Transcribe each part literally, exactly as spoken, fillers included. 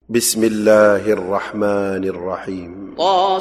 بسم الله الرحمن الرحيم.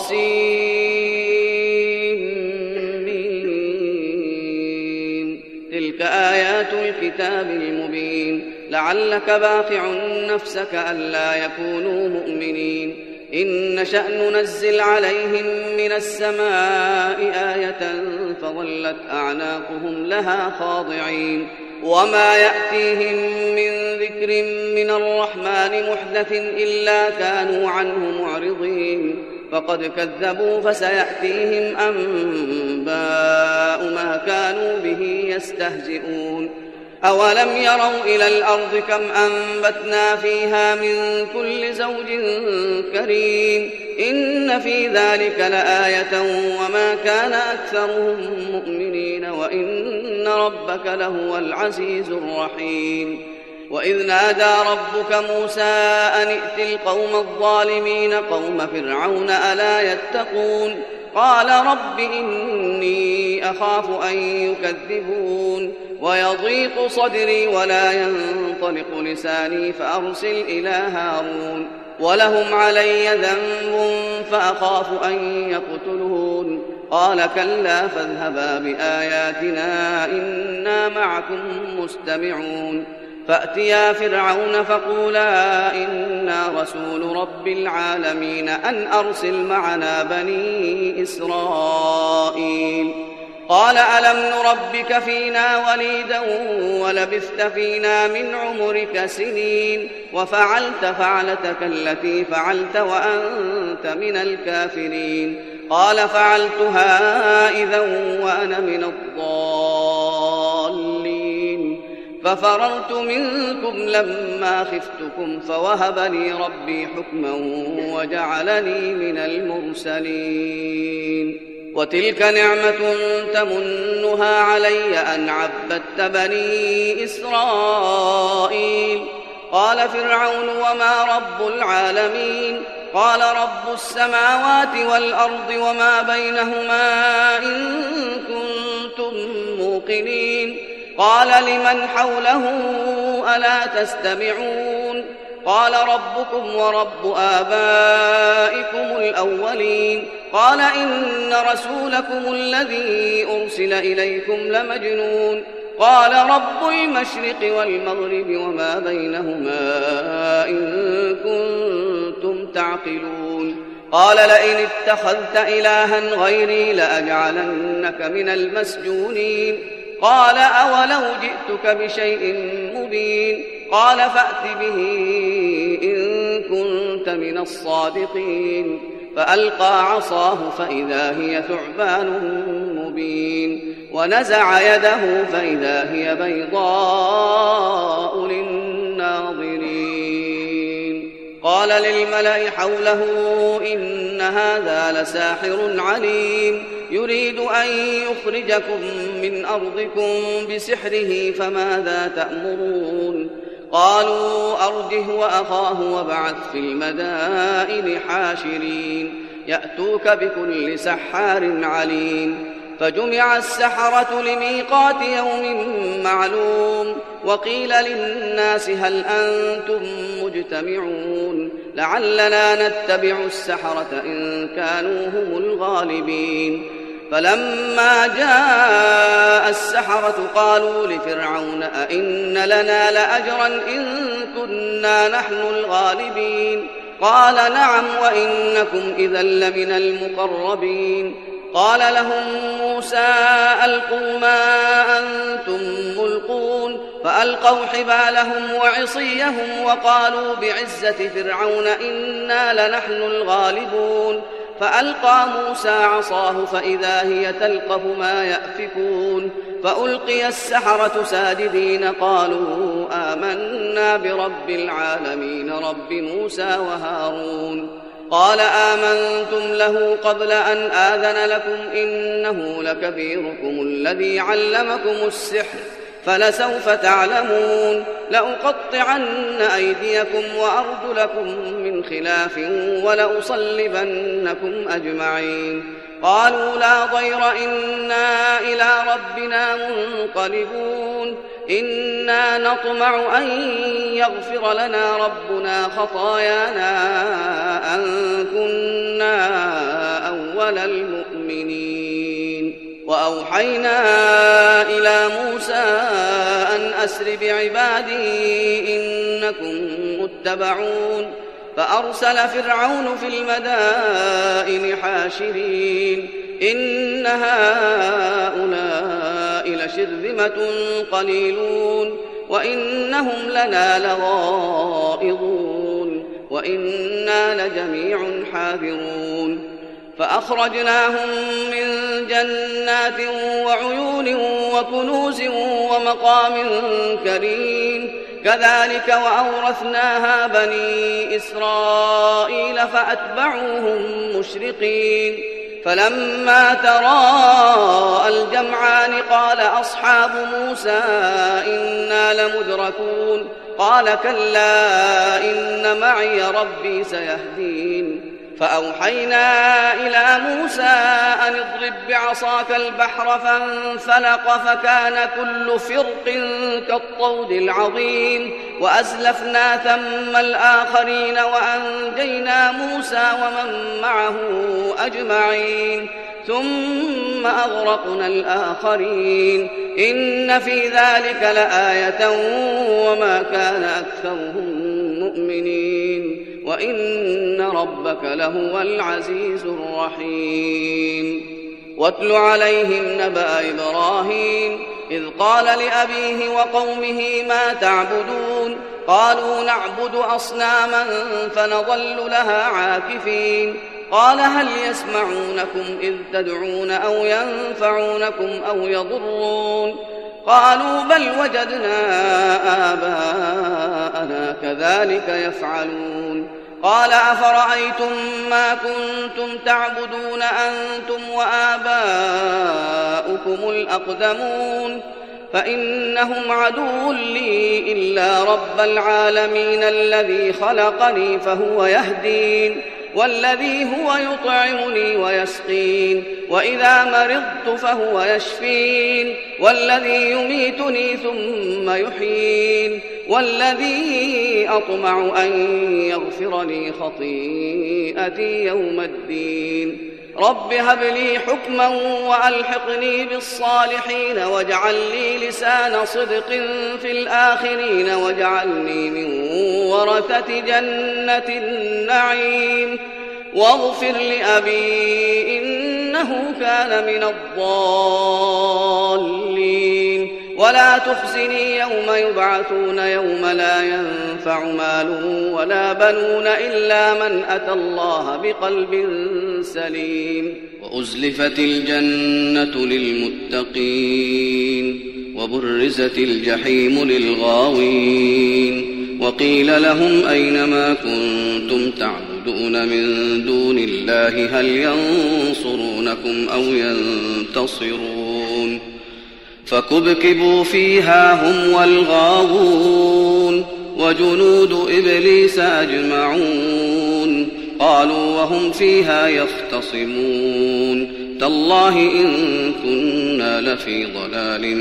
طاسين. تلك آيات الكتاب المبين. لعلك باخع نفسك ألا يكونوا مؤمنين. إن نشأ ننزل عليهم من السماء آية فظلت أعناقهم لها خاضعين. وما يأتيهم من ذكر من الرحمن محدث إلا كانوا عنه معرضين. فقد كذبوا فسيأتيهم أنباء ما كانوا به يستهزئون. أولم يروا إلى الأرض كم أنبتنا فيها من كل زوج كريم. إن في ذلك لآية وما كان أكثرهم مؤمنين وإن ربك لهو العزيز الرحيم. وإذ نادى ربك موسى أن ائت القوم الظالمين قوم فرعون ألا يتقون. قال رب إني أخاف أن يكذبون ويضيق صدري ولا ينطلق لساني فأرسل إلى هارون ولهم علي ذنب فأخاف أن يقتلون. قال كلا فاذهبا بآياتنا إنا معكم مستمعون. فأتيا فرعون فقولا إنا رسول رب العالمين أن أرسل معنا بني إسرائيل. قال ألم نربك فينا وليدا ولبثت فينا من عمرك سنين وفعلت فعلتك التي فعلت وأنت من الكافرين. قال فعلتها إذا وأنا من الضالين ففررت منكم لما خفتكم فوهب لي ربي حكما وجعلني من المرسلين. وتلك نعمة تمنها علي أن عبدت بني إسرائيل. قال فرعون وما رب العالمين. قال رب السماوات والأرض وما بينهما إن كنتم موقنين. قال لمن حوله ألا تستمعون. قال ربكم ورب آبائكم الأولين. قال إن رسولكم الذي أرسل إليكم لمجنون. قال رب المشرق والمغرب وما بينهما إن كنتم تعقلون. قال لئن اتخذت إلها غيري لأجعلنك من المسجونين. قال أولو جئتك بشيء مبين. قال فأت به إن كنت من الصادقين. فألقى عصاه فإذا هي ثعبان مبين ونزع يده فإذا هي بيضاء للناظرين. قال للملأ حوله إن هذا لساحر عليم يريد أن يخرجكم من أرضكم بسحره فماذا تأمرون. قالوا أرجه وأخاه وابعث في المدائن حاشرين يأتوك بكل سحار عليم. فجمع السحرة لميقات يوم معلوم. وقيل للناس هل أنتم مجتمعون لعلنا نتبع السحرة إن كانوا هم الغالبين. فلما جاء السحرة قالوا لفرعون أئن لنا لأجرا إن كنا نحن الغالبين. قال نعم وإنكم إذا لمن المقربين. قال لهم موسى ألقوا ما أنتم ملقون. فألقوا حبالهم وعصيهم وقالوا بعزة فرعون إنا لنحن الغالبون. فألقى موسى عصاه فإذا هي تلقف ما يأفكون. فألقي السحرة ساجدين قالوا آمنا برب العالمين رب موسى وهارون. قال آمنتم له قبل أن آذن لكم إنه لكبيركم الذي علمكم السحر فلسوف تعلمون. لأقطعن أيديكم وأرجلكم من خلاف ولأصلبنكم أجمعين. قالوا لا ضير إنا إلى ربنا منقلبون. إنا نطمع أن يغفر لنا ربنا خطايانا أن كنا أول المؤمنين. وأوحينا إلى موسى أن أسر بعبادي إنكم متبعون. فأرسل فرعون في المدائن حاشرين إن هؤلاء لشرذمة قليلون وإنهم لنا لغائظون وإنا لجميع حاذرون. فأخرجناهم من جنات وعيون وكنوز ومقام كريم كذلك وأورثناها بني إسرائيل فأتبعوهم مشرقين. فلما تراءى الجمعان قال أصحاب موسى إنا لمدركون قال كلا إن معي ربي سيهدين. فأوحينا إلى موسى أن اضرب بعصاك البحر فانفلق فكان كل فرق كالطود العظيم وأزلفنا ثم الآخرين وأنجينا موسى ومن معه أجمعين ثم أغرقنا الآخرين إن في ذلك لآية وما كان أكثرهم مؤمنين وإن ربك لهو العزيز الرحيم. واتل عليهم نبأ إبراهيم إذ قال لأبيه وقومه ما تعبدون قالوا نعبد أصناما فنظل لها عاكفين قال هل يسمعونكم إذ تدعون أو ينفعونكم أو يضرون قالوا بل وجدنا آباءنا كذلك يفعلون قال أفرأيتم ما كنتم تعبدون أنتم وآباؤكم الأقدمون فإنهم عدو لي إلا رب العالمين الذي خلقني فهو يهدين والذي هو يطعمني ويسقين وإذا مرضت فهو يشفين والذي يميتني ثم يحيين والذي أطمع أن يغفر لي خطيئتي يوم الدين رب هب لي حكما وألحقني بالصالحين واجعل لي لسان صدق في الآخرين واجعلني من ورثة جنة النعيم واغفر لأبي إنه كان من الضالين ولا تخزني يوم يبعثون يوم لا ينفع مال ولا بنون إلا من أتى الله بقلب سليم. وأزلفت الجنة للمتقين وبرزت الجحيم للغاوين وقيل لهم أين ما كنتم تعبدون من دون الله هل ينصرونكم أو ينتصرون فكبكبوا فيها هم والغاوون وجنود إبليس أجمعون قالوا وهم فيها يختصمون تالله إن كنا لفي ضلال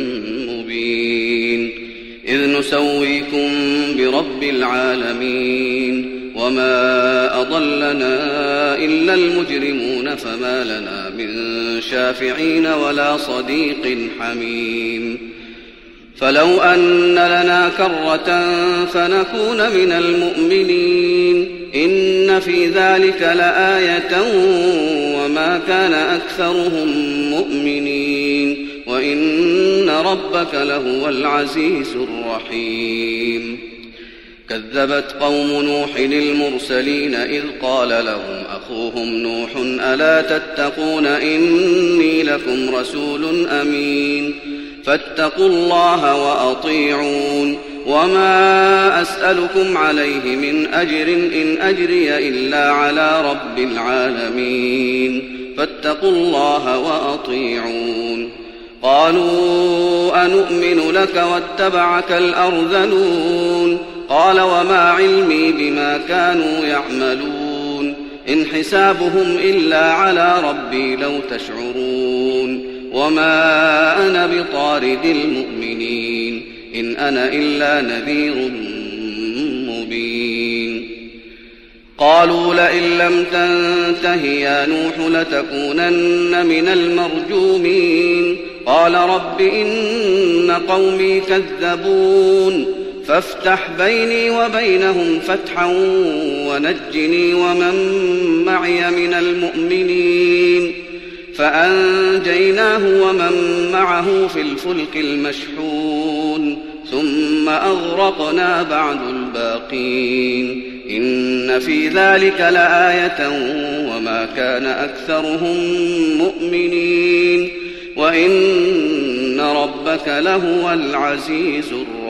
مبين إذ نسويكم برب العالمين وما أضلنا إلا المجرمون فما لنا من شافعين ولا صديق حميم فلو أن لنا كرة فنكون من المؤمنين إن في ذلك لآية وما كان أكثرهم مؤمنين وإن ربك لهو العزيز الرحيم. كذبت قوم نوح المرسلين إذ قال لهم أخوهم نوح ألا تتقون إني لكم رسول أمين فاتقوا الله وأطيعون وما أسألكم عليه من أجر إن أجري إلا على رب العالمين فاتقوا الله وأطيعون. قالوا أنؤمن لك واتبعك الأرذلون قال وما علمي بما كانوا يعملون إن حسابهم إلا على ربي لو تشعرون وما أنا بطارد المؤمنين إن أنا إلا نذير مبين. قالوا لئن لم تنته يا نوح لتكونن من المرجومين. قال رب إن قومي كذبون فافتح بيني وبينهم فتحا ونجني ومن معي من المؤمنين. فأنجيناه ومن معه في الفلك المشحون ثم أغرقنا بعد الباقين. إن في ذلك لآية وما كان أكثرهم مؤمنين وإن ربك لهو العزيز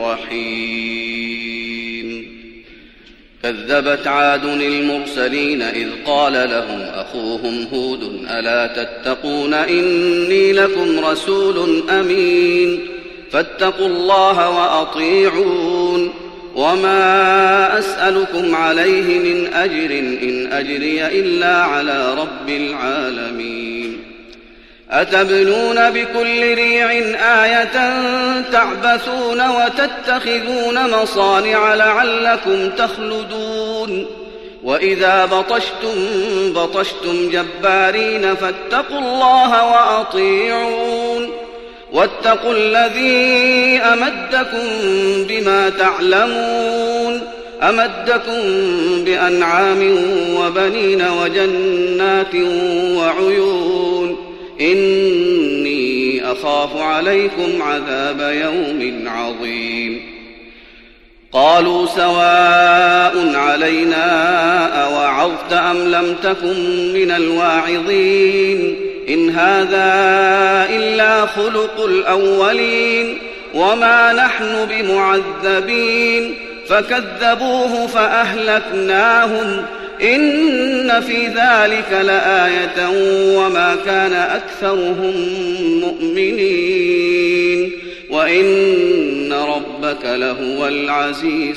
الرحيم. كذبت عاد المرسلين إذ قال لهم أخوهم هود ألا تتقون إني لكم رسول أمين فاتقوا الله وأطيعون وما أسألكم عليه من أجر إن أجري إلا على رب العالمين. أتبنون بكل ريع آية تعبثون وتتخذون مصانع لعلكم تخلدون. وإذا بطشتم بطشتم جبارين فاتقوا الله وأطيعون واتقوا الذي أمدكم بما تعلمون أمدكم بأنعام وبنين وجنات وعيون إني أخاف عليكم عذاب يوم عظيم. قالوا سواء علينا أوعظت أم لم تكن من الواعظين إن هذا إلا خلق الأولين وما نحن بمعذبين. فكذبوه فأهلكناهم إن في ذلك لآية وما كان أكثرهم مؤمنين وإن ربك لهو العزيز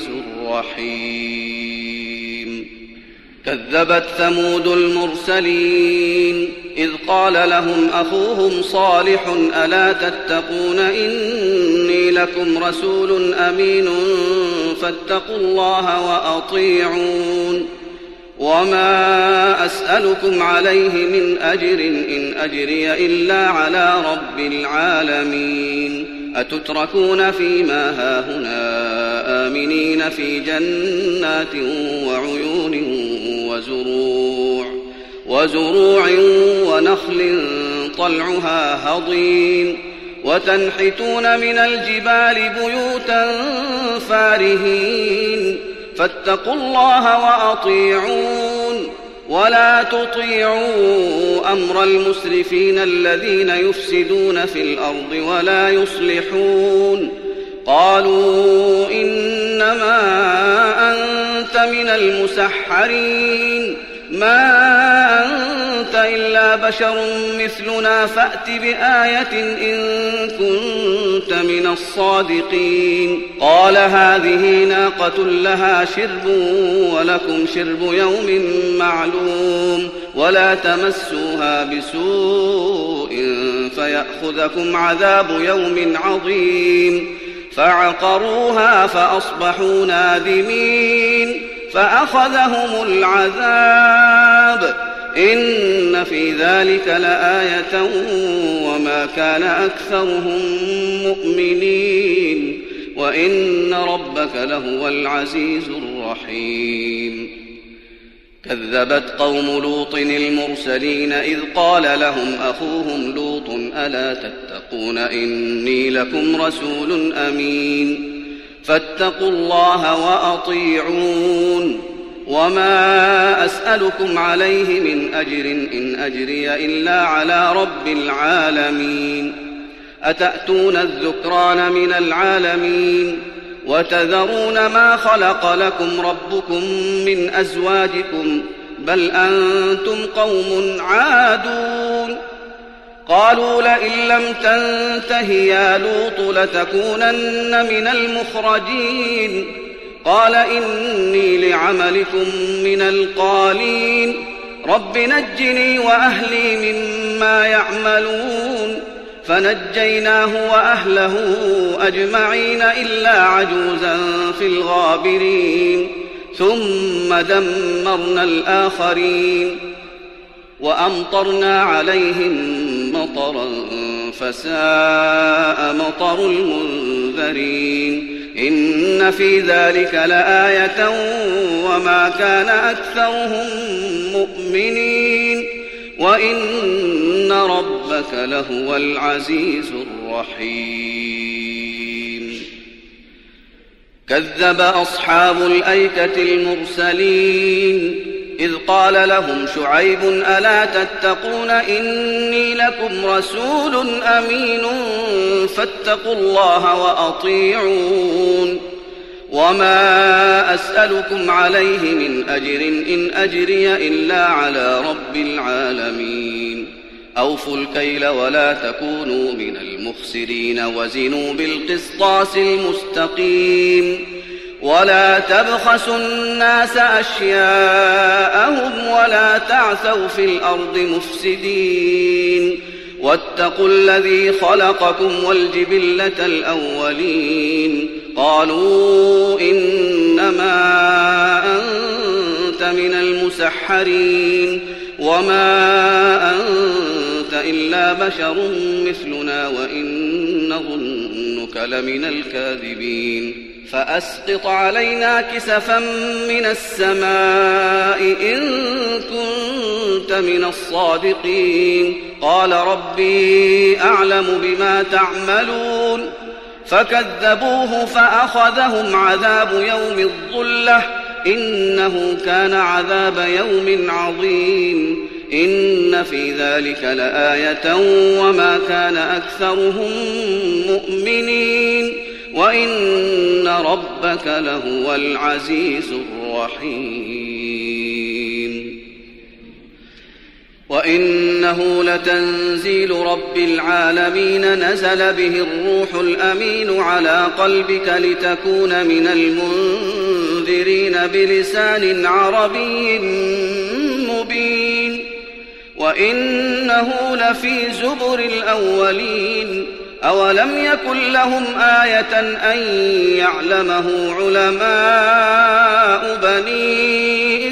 الرحيم. كذبت ثمود المرسلين إذ قال لهم أخوهم صالح ألا تتقون إني لكم رسول أمين فاتقوا الله وأطيعون وما أسألكم عليه من أجر إن أجري إلا على رب العالمين. أتتركون فيما هاهنا آمنين في جنات وعيون وزروع وزروع ونخل طلعها هضيم وتنحتون من الجبال بيوتا فارهين فاتقوا الله وأطيعون ولا تطيعوا أمر المسرفين الذين يفسدون في الأرض ولا يصلحون. قالوا إنما أنت من المسحرين ما أنت إلا بشر مثلنا فأت بآية إن كنت من الصادقين. قال هذه ناقة لها شرب ولكم شرب يوم معلوم ولا تمسوها بسوء فيأخذكم عذاب يوم عظيم. فعقروها فأصبحوا نادمين فأخذهم العذاب إن في ذلك لآية وما كان أكثرهم مؤمنين وإن ربك لهو العزيز الرحيم. كذبت قوم لوط المرسلين إذ قال لهم أخوهم لوط ألا تتقون إني لكم رسول أمين فاتقوا الله وأطيعون وما أسألكم عليه من أجر إن أجري إلا على رب العالمين. أتأتون الذكران من العالمين وتذرون ما خلق لكم ربكم من أزواجكم بل أنتم قوم عادون. قالوا لئن لم تنته يا لوط لتكونن من المخرجين. قال إني لعملكم من القالين رب نجني وأهلي مما يعملون. فنجيناه وأهله أجمعين إلا عجوزا في الغابرين ثم دمرنا الآخرين وأمطرنا عليهم مطرا فساء مطر المنذرين إن في ذلك لآية وما كان أكثرهم مؤمنين وإن ربك لهو العزيز الرحيم كذب أصحاب الأيكة المرسلين إذ قال لهم شعيب ألا تتقون إني لكم رسول أمين فاتقوا الله وأطيعون وما أسألكم عليه من أجر إن أجري إلا على رب العالمين أوفوا الكيل ولا تكونوا من المخسرين وزنوا بالقسطاس المستقيم ولا تبخسوا الناس أشياءهم ولا تعثوا في الأرض مفسدين واتقوا الذي خلقكم والجبلة الأولين قالوا إنما أنت من المسحرين وما أنت إلا بشر مثلنا وإن نظنك لمن الكاذبين فأسقط علينا كسفا من السماء إن كنت من الصادقين قال ربي أعلم بما تعملون فكذبوه فأخذهم عذاب يوم الظلة إنه كان عذاب يوم عظيم إن في ذلك لآية وما كان أكثرهم مؤمنين وإن ربك لهو العزيز الرحيم وإنه لتنزيل رب العالمين نزل به الروح الأمين على قلبك لتكون من المنذرين بلسان عربي مبين وإنه لفي زبر الأولين أولم يكن لهم آية أن يعلمه علماء بني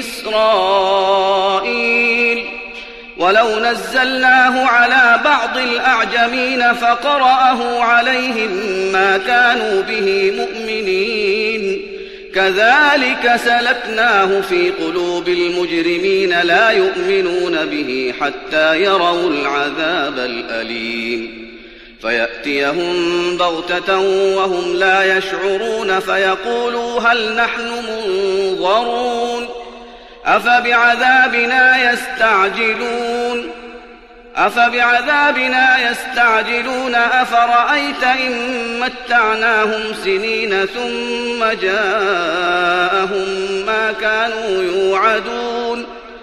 إسرائيل ولو نزلناه على بعض الأعجمين فقرأه عليهم ما كانوا به مؤمنين كذلك سلكناه في قلوب المجرمين لا يؤمنون به حتى يروا العذاب الأليم فيأتيهم بغتة وهم لا يشعرون فيقولوا هل نحن منظرون أفبعذابنا يستعجلون أفبعذابنا يستعجلون أفرأيت إن متعناهم سنين ثم جاءهم ما كانوا يوعدون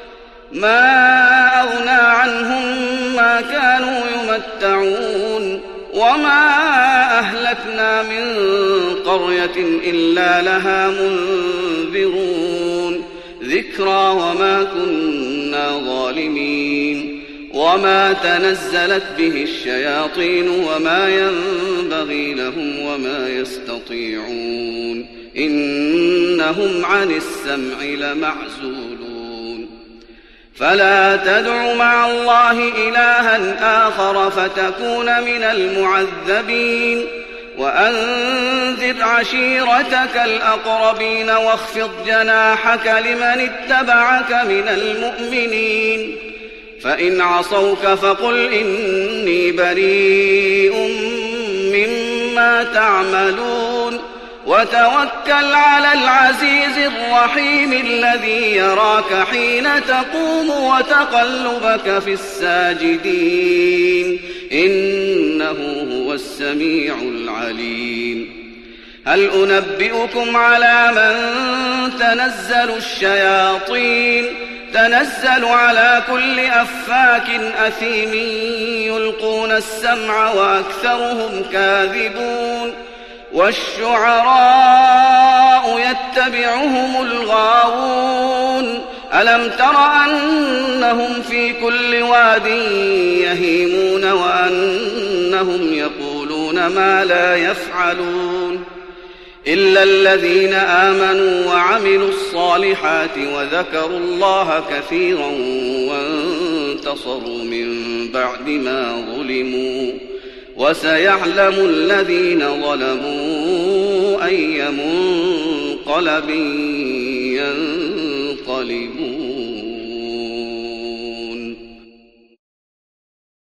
ما أغنى عنهم ما كانوا يمتعون وما أهلكنا من قرية إلا لها منذرون ذكرى وما كنا ظالمين وما تنزلت به الشياطين وما ينبغي لهم وما يستطيعون إنهم عن السمع لمعزولون فلا تدع مع الله إلها آخر فتكون من المعذبين وأنذر عشيرتك الأقربين واخفض جناحك لمن اتبعك من المؤمنين فإن عصوك فقل إني بريء مما تعملون وتوكل على العزيز الرحيم الذي يراك حين تقوم وتقلبك في الساجدين إنه هو السميع العليم هل أنبئكم على من تنزل الشياطين تنزل على كل أفاك أثيم يلقون السمع وأكثرهم كاذبون والشعراء يتبعهم الغاوون ألم تر أنهم في كل واد يهيمون وأنهم يقولون ما لا يفعلون إلا الذين آمنوا وعملوا الصالحات وذكروا الله كثيرا وانتصروا من بعد ما ظلموا وسيعلم الذين ظلموا أي منقلب ينقلبون.